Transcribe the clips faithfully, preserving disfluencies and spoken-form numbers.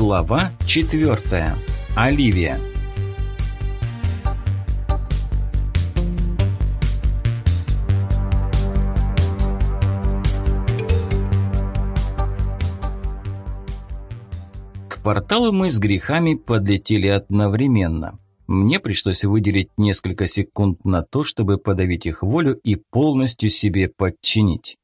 Глава четвертая. Оливия. К порталу мы с грехами подлетели одновременно. Мне пришлось выделить несколько секунд на то, чтобы подавить их волю и полностью себе подчинить.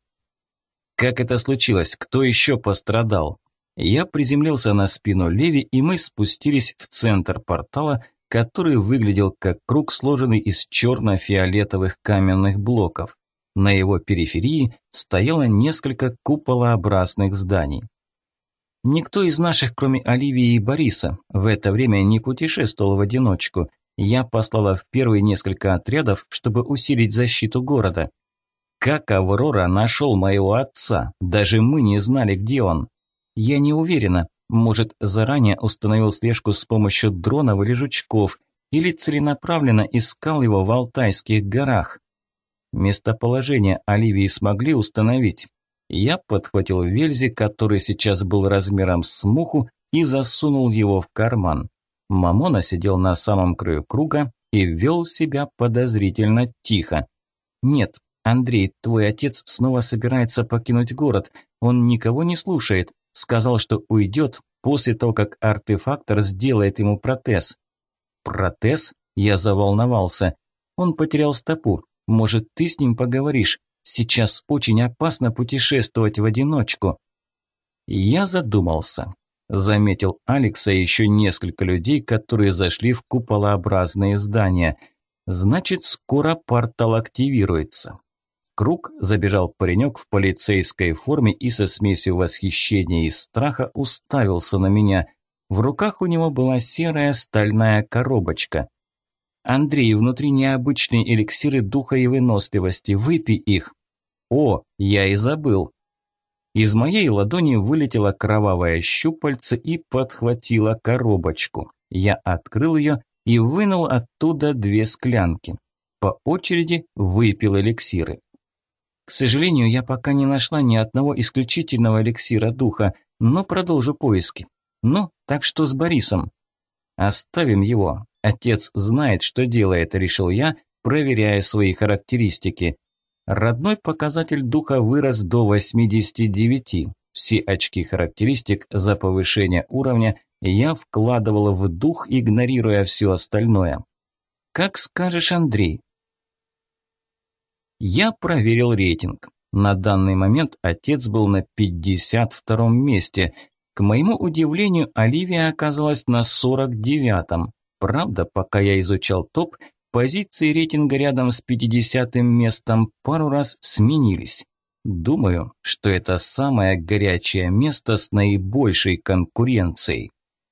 Как это случилось? Кто еще пострадал? Я приземлился на спину Леви, и мы спустились в центр портала, который выглядел как круг, сложенный из черно-фиолетовых каменных блоков. На его периферии стояло несколько куполообразных зданий. Никто из наших, кроме Оливии и Бориса, в это время не путешествовал в одиночку. Я послала в первые несколько отрядов, чтобы усилить защиту города. Как Аврора нашел моего отца? Даже мы не знали, где он. Я не уверена. Может, заранее установил слежку с помощью дронов или жучков, или целенаправленно искал его в Алтайских горах. Местоположение Оливии смогли установить. Я подхватил Вельзи, который сейчас был размером с муху, и засунул его в карман. Мамона сидел на самом краю круга и вел себя подозрительно тихо. «Нет, Андрей, твой отец снова собирается покинуть город. Он никого не слушает. Сказал, что уйдет после того, как артефактор сделает ему протез». «Протез?» Я заволновался. «Он потерял стопу. Может, ты с ним поговоришь? Сейчас очень опасно путешествовать в одиночку». Я задумался. Заметил Алекса и еще несколько людей, которые зашли в куполообразные здания. Значит, скоро портал активируется. В круг забежал паренек в полицейской форме и со смесью восхищения и страха уставился на меня. В руках у него была серая стальная коробочка. «Андрей, внутри необычные эликсиры духа и выносливости. Выпей их». «О, я и забыл». Из моей ладони вылетело кровавое щупальце и подхватило коробочку. Я открыл ее и вынул оттуда две склянки. По очереди выпил эликсиры. К сожалению, я пока не нашла ни одного исключительного эликсира духа, но продолжу поиски. Ну, так что с Борисом? Оставим его. Отец знает, что делает, решил я, проверяя свои характеристики. Родной показатель духа вырос до восьмидесяти девяти. Все очки характеристик за повышение уровня я вкладывала в дух, игнорируя все остальное. Как скажешь, Андрей. Я проверил рейтинг. На данный момент отец был на пятьдесят втором месте. К моему удивлению, Оливия оказалась на сорок девятом. Правда, пока я изучал топ, позиции рейтинга рядом с пятидесятым местом пару раз сменились. Думаю, что это самое горячее место с наибольшей конкуренцией.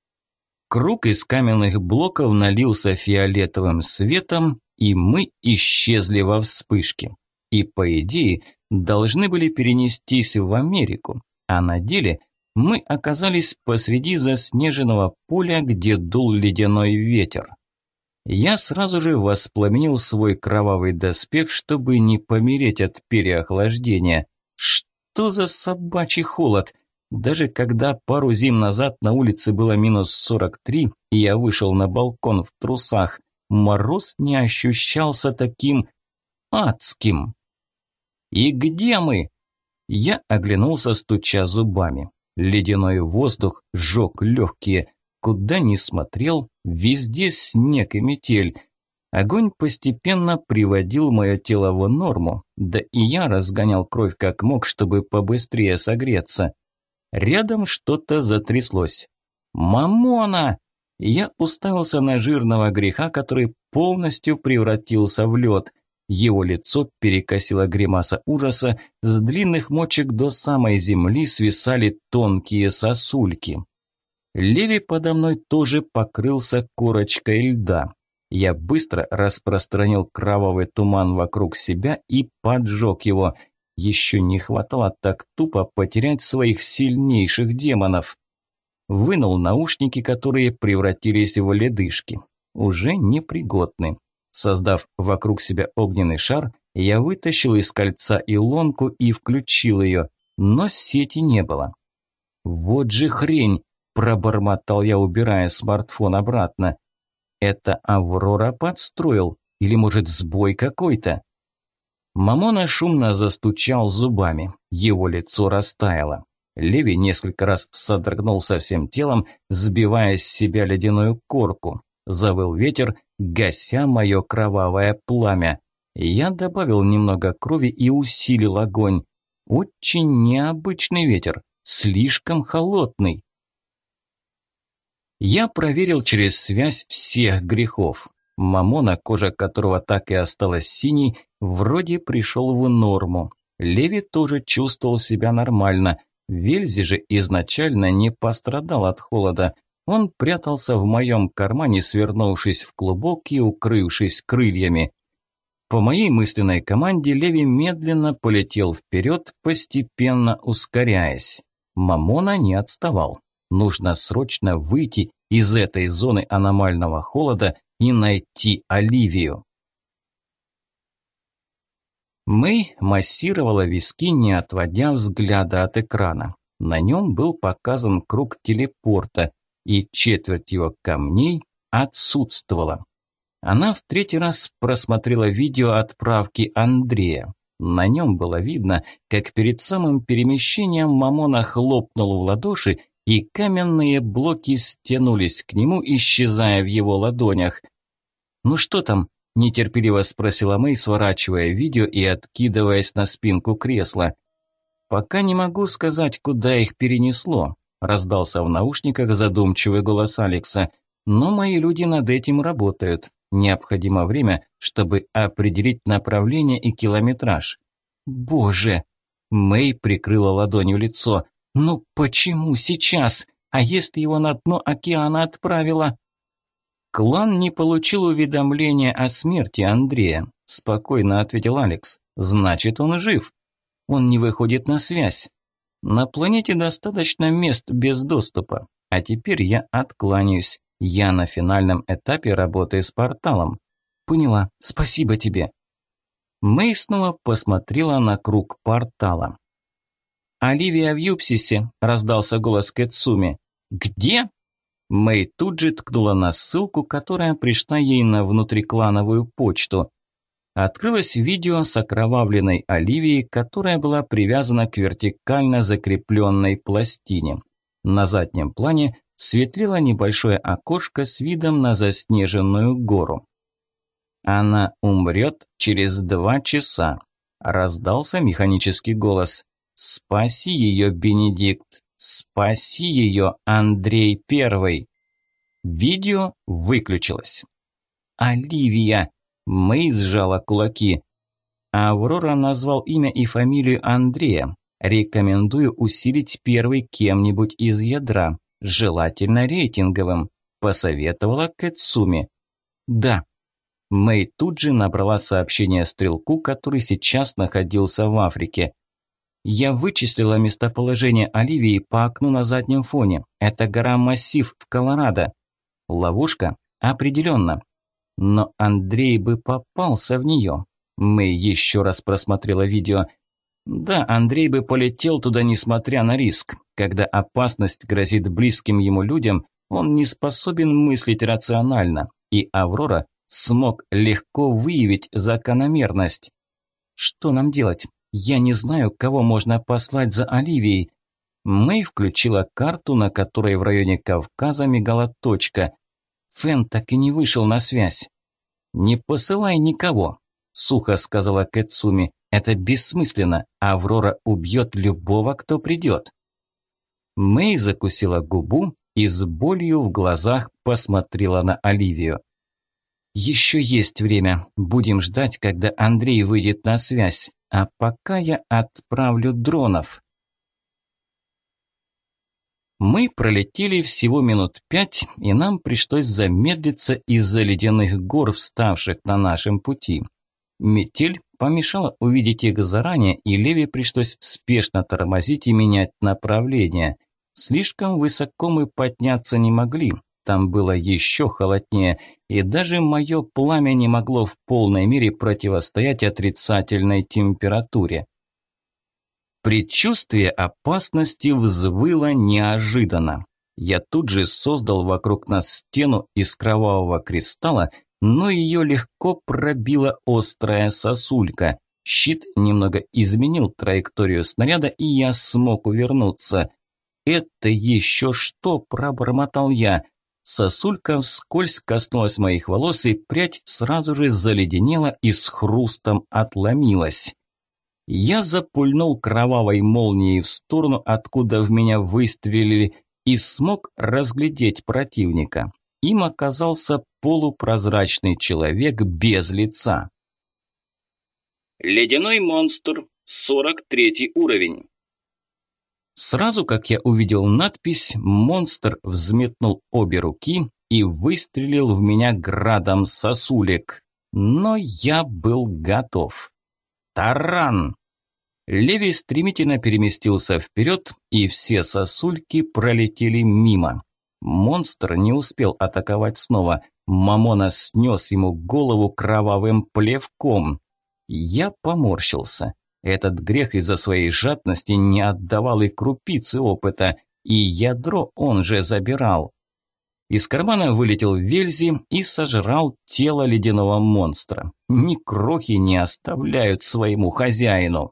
Круг из каменных блоков налился фиолетовым светом, и мы исчезли во вспышке. И, по идее, должны были перенестись в Америку, а на деле мы оказались посреди заснеженного поля, где дул ледяной ветер. Я сразу же воспламенил свой кровавый доспех, чтобы не помереть от переохлаждения. Что за собачий холод? Даже когда пару зим назад на улице было минус сорок три, и я вышел на балкон в трусах, мороз не ощущался таким адским. «И где мы?» Я оглянулся, стуча зубами. Ледяной воздух сжег легкие. Куда ни смотрел, везде снег и метель. Огонь постепенно приводил мое тело в норму, да и я разгонял кровь как мог, чтобы побыстрее согреться. Рядом что-то затряслось. «Мамона!» Я уставился на жирного греха, который полностью превратился в лед. Его лицо перекосило гримаса ужаса, с длинных мочек до самой земли свисали тонкие сосульки. Леви подо мной тоже покрылся корочкой льда. Я быстро распространил кровавый туман вокруг себя и поджег его. Еще не хватало так тупо потерять своих сильнейших демонов. Вынул наушники, которые превратились в ледышки. Уже непригодны. Создав вокруг себя огненный шар, я вытащил из кольца илонку и включил ее, но сети не было. Вот же хрень! пробормотал я, убирая смартфон обратно. Это Аврора подстроил? Или, может, сбой какой-то? Мамона шумно застучал зубами. Его лицо растаяло. Леви несколько раз содрогнулся всем телом, сбивая с себя ледяную корку. Завыл ветер, гася мое кровавое пламя. Я добавил немного крови и усилил огонь. Очень необычный ветер, слишком холодный. Я проверил через связь всех грехов. Мамона, кожа которого так и осталась синей, вроде пришел в норму. Леви тоже чувствовал себя нормально. Вельзи же изначально не пострадал от холода. Он прятался в моем кармане, свернувшись в клубок и укрывшись крыльями. По моей мысленной команде Леви медленно полетел вперед, постепенно ускоряясь. Мамона не отставал. Нужно срочно выйти из этой зоны аномального холода и найти Оливию. Мэй массировала виски, не отводя взгляда от экрана. На нем был показан круг телепорта, и четверть его камней отсутствовала. Она в третий раз просмотрела видео отправки Андрея. На нем было видно, как перед самым перемещением Мамона хлопнул в ладоши, и каменные блоки стянулись к нему, исчезая в его ладонях. «Ну что там?» – нетерпеливо спросила Мэй, сворачивая видео и откидываясь на спинку кресла. «Пока не могу сказать, куда их перенесло», – раздался в наушниках задумчивый голос Алекса. «Но мои люди над этим работают. Необходимо время, чтобы определить направление и километраж». «Боже!» – Мэй прикрыла ладонью лицо. «Ну почему сейчас? А если его на дно океана отправила?» «Клан не получил уведомления о смерти Андрея», – спокойно ответил Алекс. «Значит, он жив. Он не выходит на связь. На планете достаточно мест без доступа. А теперь я откланяюсь. Я на финальном этапе работы с порталом». «Поняла. Спасибо тебе». Мэй снова посмотрела на круг портала. «Оливия в Юпсисе», – раздался голос Кэцуми. «Где?» Мэй тут же ткнула на ссылку, которая пришла ей на внутриклановую почту. Открылось видео с окровавленной Оливией, которая была привязана к вертикально закрепленной пластине. На заднем плане светлело небольшое окошко с видом на заснеженную гору. «Она умрет через два часа», – раздался механический голос. «Спаси ее, Бенедикт! Спаси ее, Андрей Первый!» Видео выключилось. «Оливия!» – Мэй сжала кулаки. Аврора назвал имя и фамилию Андрея. «Рекомендую усилить первый кем-нибудь из ядра, желательно рейтинговым», – посоветовала Кэцуми. «Да». Мэй тут же набрала сообщение стрелку, который сейчас находился в Африке. «Я вычислила местоположение Оливии по окну на заднем фоне. Это гора Массив в Колорадо. Ловушка? Определенно. Но Андрей бы попался в нее». Мэй еще раз просмотрела видео. «Да, Андрей бы полетел туда, несмотря на риск. Когда опасность грозит близким ему людям, он не способен мыслить рационально. И Аврора смог легко выявить закономерность. Что нам делать? Я не знаю, кого можно послать за Оливией». Мэй включила карту, на которой в районе Кавказа мигала точка. Фэн так и не вышел на связь. «Не посылай никого», – сухо сказала Кэцуми. «Это бессмысленно. Аврора убьет любого, кто придет». Мэй закусила губу и с болью в глазах посмотрела на Оливию. «Еще есть время. Будем ждать, когда Андрей выйдет на связь. А пока я отправлю дронов». Мы пролетели всего минут пять, и нам пришлось замедлиться из-за ледяных гор, вставших на нашем пути. Метель помешала увидеть их заранее, и Леви пришлось спешно тормозить и менять направление. Слишком высоко мы подняться не могли. Там было еще холоднее, и даже мое пламя не могло в полной мере противостоять отрицательной температуре. Предчувствие опасности взвыло неожиданно. Я тут же создал вокруг нас стену из кровавого кристалла, но ее легко пробила острая сосулька. Щит немного изменил траекторию снаряда, и я смог увернуться. «Это еще что?» – пробормотал я. Сосулька вскользь коснулась моих волос, и прядь сразу же заледенела и с хрустом отломилась. Я запульнул кровавой молнией в сторону, откуда в меня выстрелили, и смог разглядеть противника. Им оказался полупрозрачный человек без лица. Ледяной монстр, сорок третий уровень. Сразу как я увидел надпись, монстр взметнул обе руки и выстрелил в меня градом сосулек. Но я был готов. Таран! Леви стремительно переместился вперед, и все сосульки пролетели мимо. Монстр не успел атаковать снова. Мамона снес ему голову кровавым плевком. Я поморщился. Этот грех из-за своей жадности не отдавал и крупицы опыта, и ядро он же забирал. Из кармана вылетел Вельзи и сожрал тело ледяного монстра. Ни крохи не оставляют своему хозяину.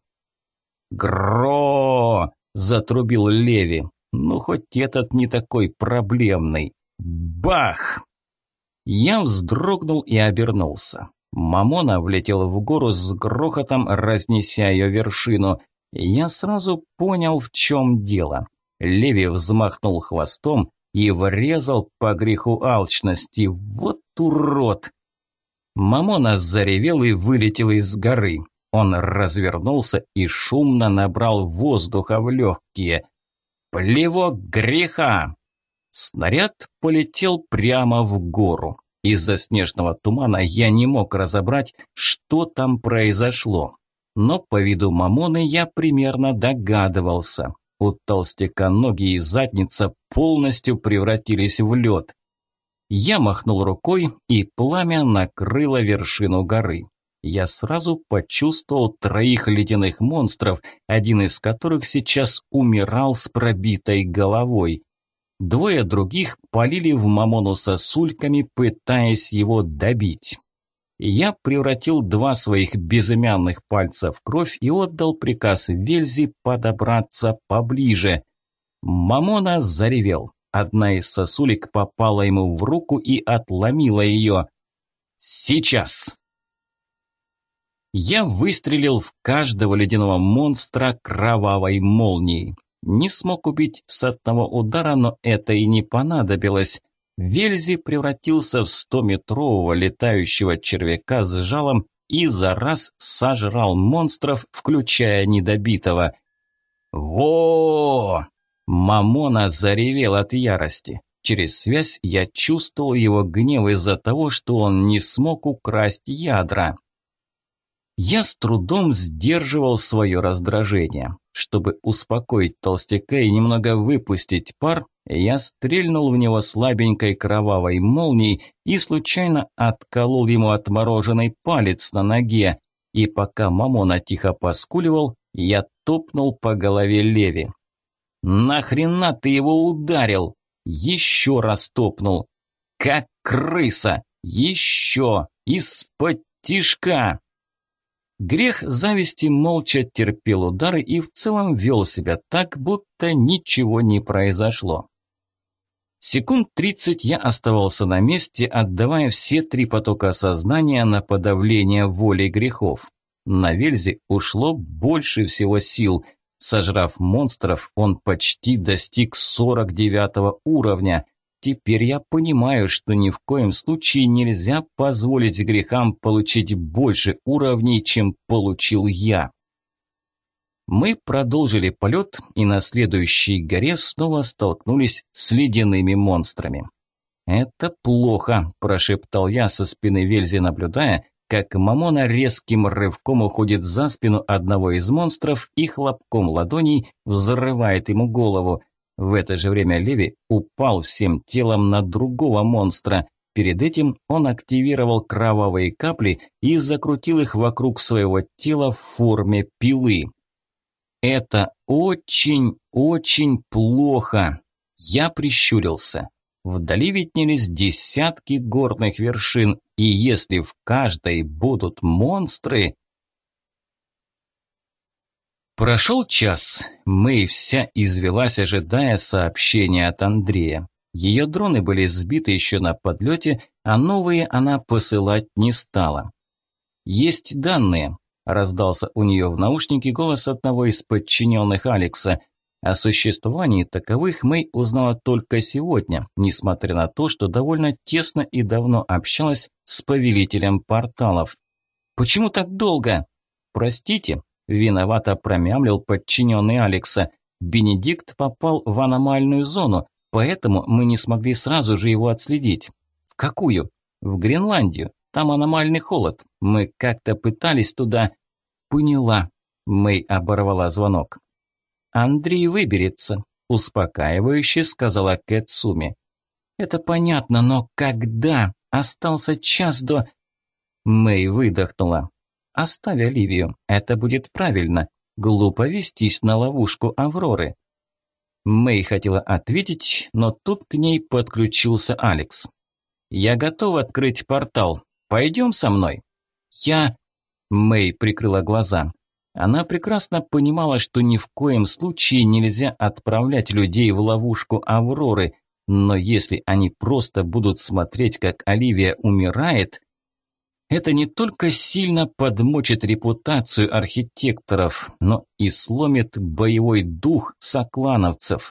«Гро!» – затрубил Леви. «Ну, хоть этот не такой проблемный». Бах! Я вздрогнул и обернулся. Мамона влетел в гору с грохотом, разнеся ее вершину. Я сразу понял, в чем дело. Леви взмахнул хвостом и врезал по греху алчности. Вот урод! Мамона заревел и вылетел из горы. Он развернулся и шумно набрал воздуха в легкие. Плевок греха! Снаряд полетел прямо в гору. Из-за снежного тумана я не мог разобрать, что там произошло. Но по виду Мамоны я примерно догадывался. У толстяка ноги и задница полностью превратились в лед. Я махнул рукой, и пламя накрыло вершину горы. Я сразу почувствовал троих ледяных монстров, один из которых сейчас умирал с пробитой головой. Двое других полили в Мамону сосульками, пытаясь его добить. Я превратил два своих безымянных пальца в кровь и отдал приказ Вельзи подобраться поближе. Мамона заревел. Одна из сосулек попала ему в руку и отломила ее. «Сейчас!» Я выстрелил в каждого ледяного монстра кровавой молнией. Не смог убить с одного удара, но это и не понадобилось. Вельзи превратился в стометрового летающего червяка с жалом и за раз сожрал монстров, включая недобитого. «Во!» Мамона заревел от ярости. Через связь я чувствовал его гнев из-за того, что он не смог украсть ядра. Я с трудом сдерживал свое раздражение. Чтобы успокоить толстяка и немного выпустить пар, я стрельнул в него слабенькой кровавой молнией и случайно отколол ему отмороженный палец на ноге. И пока Мамона тихо поскуливал, я топнул по голове Леви. «Нахрена ты его ударил?» Еще раз топнул. «Как крыса! Еще! Из-под тишка!» Грех зависти молча терпел удары и в целом вел себя так, будто ничего не произошло. Секунд тридцать я оставался на месте, отдавая все три потока сознания на подавление воли грехов. На Вельзе ушло больше всего сил. Сожрав монстров, он почти достиг сорок девятого уровня. Теперь я понимаю, что ни в коем случае нельзя позволить грехам получить больше уровней, чем получил я. Мы продолжили полет и на следующей горе снова столкнулись с ледяными монстрами. «Это плохо», – прошептал я со спины Вельзи, наблюдая, как Мамона резким рывком уходит за спину одного из монстров и хлопком ладоней взрывает ему голову. В это же время Леви упал всем телом на другого монстра. Перед этим он активировал кровавые капли и закрутил их вокруг своего тела в форме пилы. Это очень, очень плохо. Я прищурился. Вдали виднелись десятки горных вершин, и если в каждой будут монстры... Прошел час. Мэй вся извелась, ожидая сообщения от Андрея. Ее дроны были сбиты еще на подлете, а новые она посылать не стала. «Есть данные», – раздался у нее в наушнике голос одного из подчиненных Алекса. О существовании таковых Мэй узнала только сегодня, несмотря на то, что довольно тесно и давно общалась с повелителем порталов. «Почему так долго?» «Простите», – виновато промямлил подчиненный Алекса. «Бенедикт попал в аномальную зону, поэтому мы не смогли сразу же его отследить». «В какую?» «В Гренландию. Там аномальный холод. Мы как-то пытались туда...» «Поняла». Мэй оборвала звонок. «Андрей выберется», – успокаивающе сказала Кэцуми. «Это понятно, но когда? Остался час до...» Мэй выдохнула. «Оставь Оливию, это будет правильно. Глупо вестись на ловушку Авроры». Мэй хотела ответить, но тут к ней подключился Алекс. «Я готов открыть портал. Пойдем со мной?» «Я...» Мэй прикрыла глаза. Она прекрасно понимала, что ни в коем случае нельзя отправлять людей в ловушку Авроры, но если они просто будут смотреть, как Оливия умирает, это не только сильно подмочит репутацию архитекторов, но и сломит боевой дух соклановцев.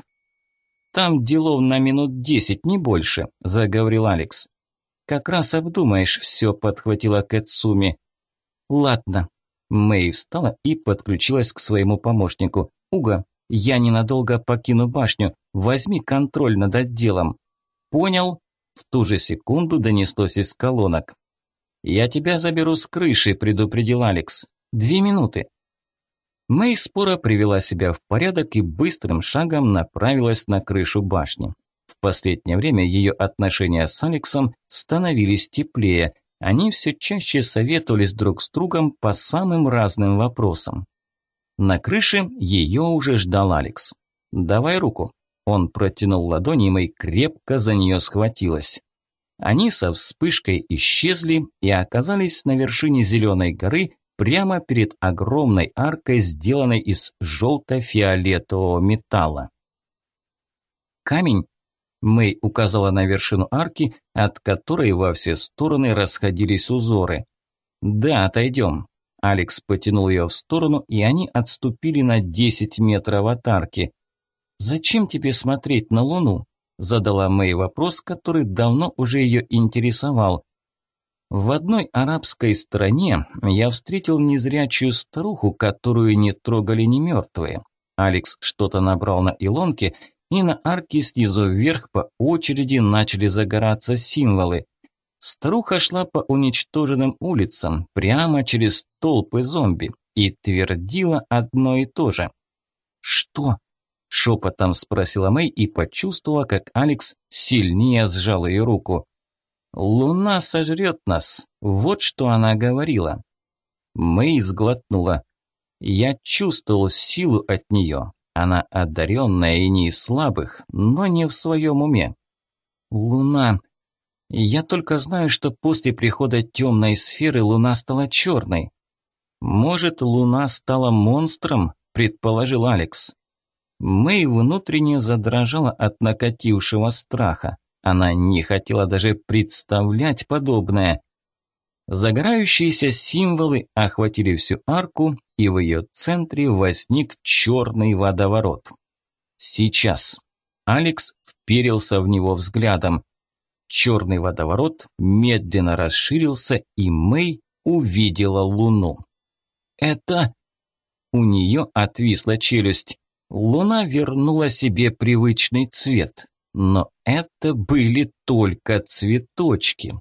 «Там делов на минут десять, не больше», – заговорил Алекс. «Как раз обдумаешь все», – подхватила Кэцуми. «Ладно». Мэй встала и подключилась к своему помощнику. «Уга, я ненадолго покину башню. Возьми контроль над отделом». «Понял». В ту же секунду донеслось из колонок. «Я тебя заберу с крыши», – предупредил Алекс. «Две минуты». Мэй споро привела себя в порядок и быстрым шагом направилась на крышу башни. В последнее время ее отношения с Алексом становились теплее. Они все чаще советовались друг с другом по самым разным вопросам. На крыше ее уже ждал Алекс. «Давай руку». Он протянул ладони, и Мэй крепко за нее схватилась. Они со вспышкой исчезли и оказались на вершине зеленой горы, прямо перед огромной аркой, сделанной из желто-фиолетового металла. «Камень?» Мэй указала на вершину арки, от которой во все стороны расходились узоры. «Да, отойдем». Алекс потянул ее в сторону, и они отступили на десять метров от арки. «Зачем тебе смотреть на Луну?» – задала Мэй вопрос, который давно уже ее интересовал. «В одной арабской стране я встретил незрячую старуху, которую не трогали ни мертвые». Алекс что-то набрал на илонке, и на арке снизу вверх по очереди начали загораться символы. Старуха шла по уничтоженным улицам, прямо через толпы зомби, и твердила одно и то же. «Что?» – шепотом спросила Мэй и почувствовала, как Алекс сильнее сжал ее руку. «Луна сожрет нас», вот что она говорила. Мэй сглотнула. Я чувствовал силу от нее. Она одаренная и не из слабых, но не в своем уме. «Луна. Я только знаю, что после прихода темной сферы Луна стала черной». «Может, Луна стала монстром?» – предположил Алекс. Мэй внутренне задрожала от накатившего страха. Она не хотела даже представлять подобное. Загорающиеся символы охватили всю арку, и в ее центре возник черный водоворот. Сейчас. Алекс вперился в него взглядом. Черный водоворот медленно расширился, и Мэй увидела Луну. «Это...» У нее отвисла челюсть. Луна вернула себе привычный цвет, но это были только цветочки.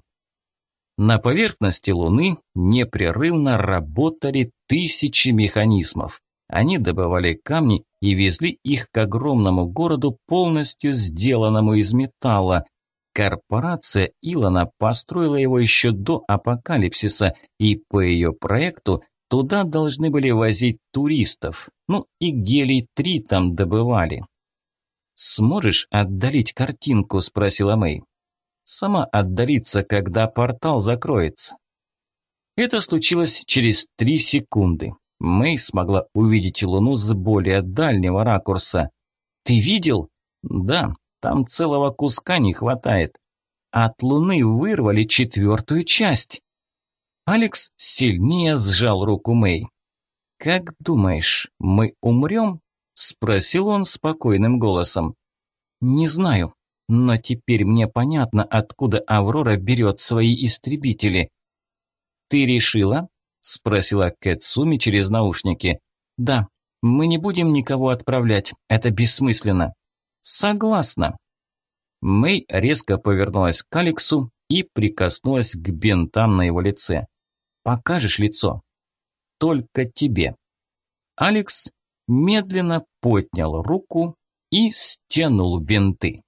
На поверхности Луны непрерывно работали тысячи механизмов. Они добывали камни и везли их к огромному городу, полностью сделанному из металла. Корпорация Илона построила его еще до апокалипсиса, и по ее проекту туда должны были возить туристов. Ну и гелий-три там добывали. «Сможешь отдалить картинку?» – спросила Мэй. «Сама отдалится, когда портал закроется». Это случилось через три секунды. Мэй смогла увидеть Луну с более дальнего ракурса. «Ты видел?» «Да, там целого куска не хватает. От Луны вырвали четвертую часть». Алекс сильнее сжал руку Мэй. «Как думаешь, мы умрем?» – спросил он спокойным голосом. «Не знаю, но теперь мне понятно, откуда Аврора берет свои истребители». «Ты решила?» – спросила Кэцуми через наушники. «Да, мы не будем никого отправлять, это бессмысленно». «Согласна». Мэй резко повернулась к Алексу и прикоснулась к бинтам на его лице. «Покажешь лицо?» «Только тебе». Алекс медленно поднял руку и стянул бинты.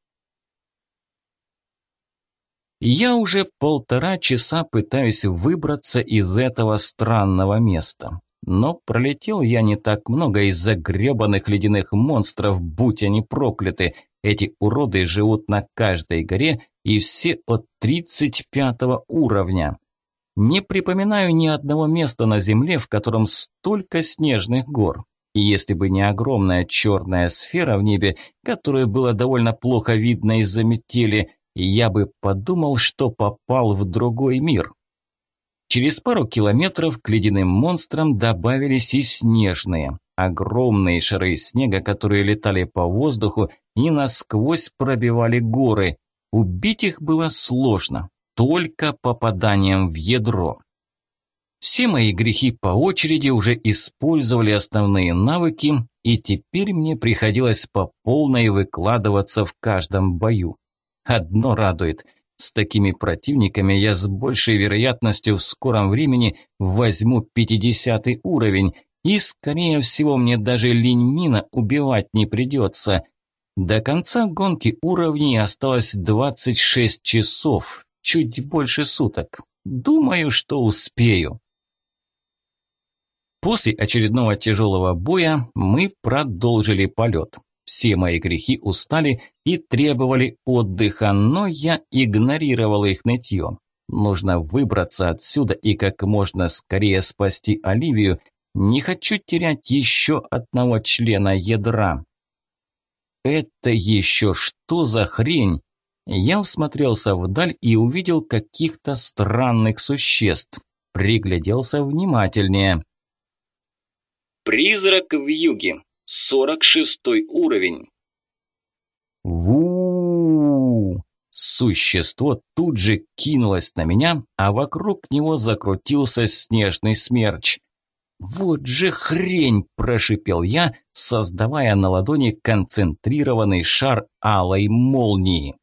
Я уже полтора часа пытаюсь выбраться из этого странного места. Но пролетел я не так много из-за гребаных ледяных монстров, будь они прокляты. Эти уроды живут на каждой горе и все от тридцать пятого уровня. Не припоминаю ни одного места на Земле, в котором столько снежных гор. И если бы не огромная черная сфера в небе, которую было довольно плохо видно из-за метели, я бы подумал, что попал в другой мир. Через пару километров к ледяным монстрам добавились и снежные. Огромные шары снега, которые летали по воздуху и насквозь пробивали горы. Убить их было сложно, только попаданием в ядро. Все мои грехи по очереди уже использовали основные навыки, и теперь мне приходилось по полной выкладываться в каждом бою. Одно радует. С такими противниками я с большей вероятностью в скором времени возьму пятидесятый уровень, и, скорее всего, мне даже Линьмина убивать не придется. До конца гонки уровней осталось двадцать шесть часов, чуть больше суток. Думаю, что успею. После очередного тяжелого боя мы продолжили полет. Все мои грехи устали и требовали отдыха, но я игнорировал их нытье. Нужно выбраться отсюда и как можно скорее спасти Оливию. Не хочу терять еще одного члена ядра. Это еще что за хрень? Я всмотрелся вдаль и увидел каких-то странных существ. Пригляделся внимательнее. Призрак в юге. сорок шестой уровень. Ву! Существо тут же кинулось на меня, а вокруг него закрутился снежный смерч. «Вот же хрень!» – прошипел я, создавая на ладони концентрированный шар алой молнии.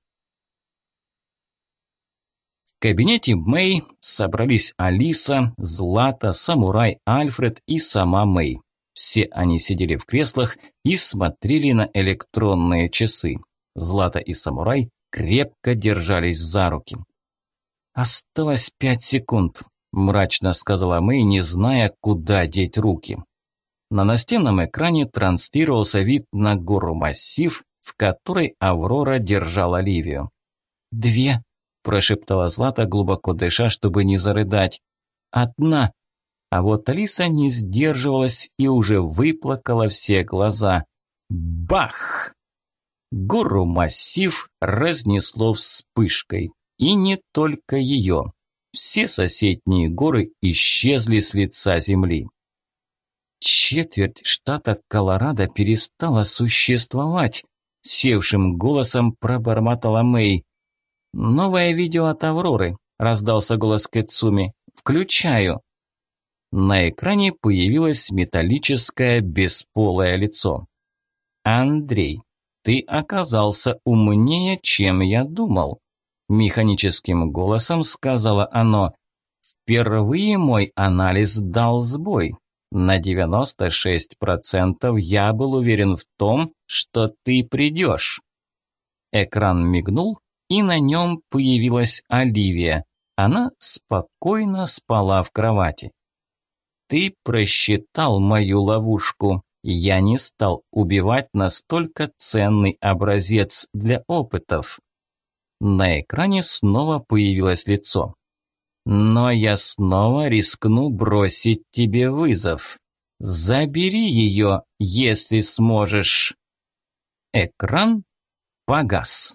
В кабинете Мэй собрались Алиса, Злата, самурай Альфред и сама Мэй. Все они сидели в креслах и смотрели на электронные часы. Злата и самурай крепко держались за руки. «Осталось пять секунд», – мрачно сказала Мэй, не зная, куда деть руки. На настенном экране транслировался вид на гору-массив, в которой Аврора держала Оливию. «Две», – прошептала Злата, глубоко дыша, чтобы не зарыдать. «Одна». А вот Алиса не сдерживалась и уже выплакала все глаза. Бах! Гору-массив разнесло вспышкой. И не только ее. Все соседние горы исчезли с лица земли. Четверть штата Колорадо перестала существовать, севшим голосом пробормотала Мэй. «Новое видео от Авроры», – раздался голос Кэцуми. «Включаю». На экране появилось металлическое бесполое лицо. «Андрей, ты оказался умнее, чем я думал», – механическим голосом сказала оно. «Впервые мой анализ дал сбой. На девяносто шесть процентов я был уверен в том, что ты придешь». Экран мигнул, и на нем появилась Оливия. Она спокойно спала в кровати. «Ты просчитал мою ловушку», Я не стал убивать настолько ценный образец для опытов. На экране снова появилось лицо. Но я снова рискну бросить тебе вызов. Забери ее, если сможешь. Экран погас.